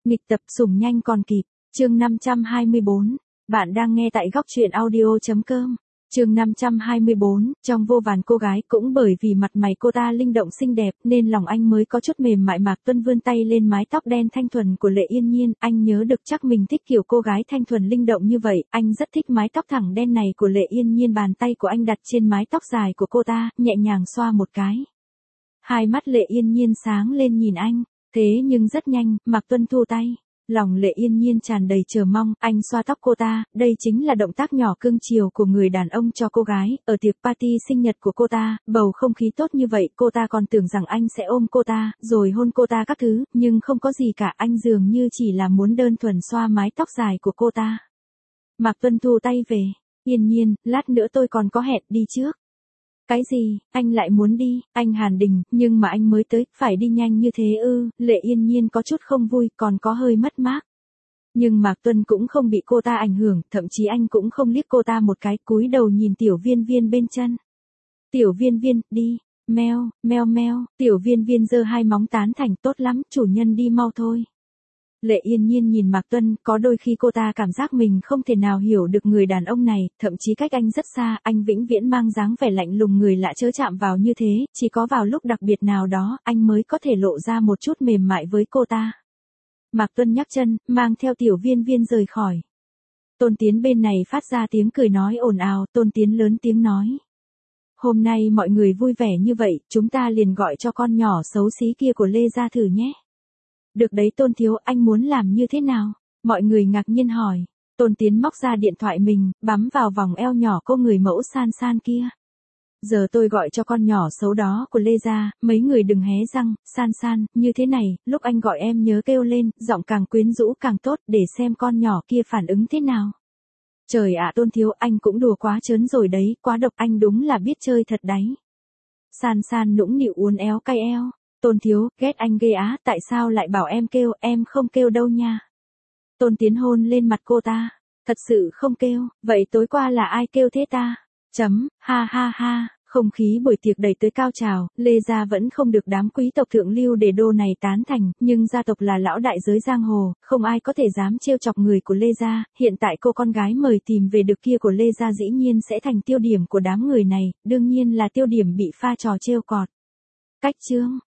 Nghịch tập sủng nhanh còn kịp, chương 524, bạn đang nghe tại góc truyện audio.com. Chương 524, trong vô vàn cô gái cũng bởi vì mặt mày cô ta linh động xinh đẹp nên lòng anh mới có chút mềm mại. Mạc Tuân vươn tay lên mái tóc đen thanh thuần của Lệ Yên Nhiên, anh nhớ được chắc mình thích kiểu cô gái thanh thuần linh động như vậy, anh rất thích mái tóc thẳng đen này của Lệ Yên Nhiên. Bàn tay của anh đặt trên mái tóc dài của cô ta, nhẹ nhàng xoa một cái. Hai mắt Lệ Yên Nhiên sáng lên nhìn anh, thế nhưng rất nhanh, Mạc Tuân thu tay. Lòng Lệ Yên Nhiên tràn đầy chờ mong, anh xoa tóc cô ta, đây chính là động tác nhỏ cưng chiều của người đàn ông cho cô gái. Ở tiệc party sinh nhật của cô ta, bầu không khí tốt như vậy, cô ta còn tưởng rằng anh sẽ ôm cô ta, rồi hôn cô ta các thứ, nhưng không có gì cả, anh dường như chỉ là muốn đơn thuần xoa mái tóc dài của cô ta. Mạc Tuân thu tay về, Yên Nhiên, lát nữa tôi còn có hẹn, đi trước. Cái gì, anh lại muốn đi, anh Hàn Đình, nhưng mà anh mới tới, phải đi nhanh như thế ư? Lệ Yên Nhiên có chút không vui, còn có hơi mất mát. Nhưng Mạc Tuân cũng không bị cô ta ảnh hưởng, thậm chí anh cũng không liếc cô ta một cái, cúi đầu nhìn Tiểu Viên Viên bên chân. Tiểu Viên Viên, đi, meo, meo meo, Tiểu Viên Viên giơ hai móng tán thành, tốt lắm, chủ nhân đi mau thôi. Lệ Yên Nhiên nhìn Mạc Tuân, có đôi khi cô ta cảm giác mình không thể nào hiểu được người đàn ông này, thậm chí cách anh rất xa, anh vĩnh viễn mang dáng vẻ lạnh lùng người lạ chớ chạm vào như thế, chỉ có vào lúc đặc biệt nào đó, anh mới có thể lộ ra một chút mềm mại với cô ta. Mạc Tuân nhấc chân, mang theo Tiểu Viên Viên rời khỏi. Tôn Tiến bên này phát ra tiếng cười nói ồn ào, Tôn Tiến lớn tiếng nói. Hôm nay mọi người vui vẻ như vậy, chúng ta liền gọi cho con nhỏ xấu xí kia của Lê ra thử nhé. Được đấy Tôn thiếu, anh muốn làm như thế nào? Mọi người ngạc nhiên hỏi. Tôn Tiến móc ra điện thoại mình, bấm vào vòng eo nhỏ cô người mẫu San San kia. Giờ tôi gọi cho con nhỏ xấu đó của Lê ra, mấy người đừng hé răng, San San, như thế này, lúc anh gọi em nhớ kêu lên, giọng càng quyến rũ càng tốt, để xem con nhỏ kia phản ứng thế nào. Trời ạ Tôn thiếu, anh cũng đùa quá trớn rồi đấy, quá độc, anh đúng là biết chơi thật đấy. San San nũng nịu uốn éo cay eo. Tôn thiếu, ghét anh ghê á, tại sao lại bảo em không kêu đâu nha. Tôn Tiến hôn lên mặt cô ta, thật sự không kêu, vậy tối qua là ai kêu thế ta? Ha ha ha, không khí buổi tiệc đẩy tới cao trào, Lê gia vẫn không được đám quý tộc thượng lưu để đô này tán thành, nhưng gia tộc là lão đại giới giang hồ, không ai có thể dám trêu chọc người của Lê gia, hiện tại cô con gái mời tìm về được kia của Lê gia dĩ nhiên sẽ thành tiêu điểm của đám người này, đương nhiên là tiêu điểm bị pha trò trêu cọt. Cách chương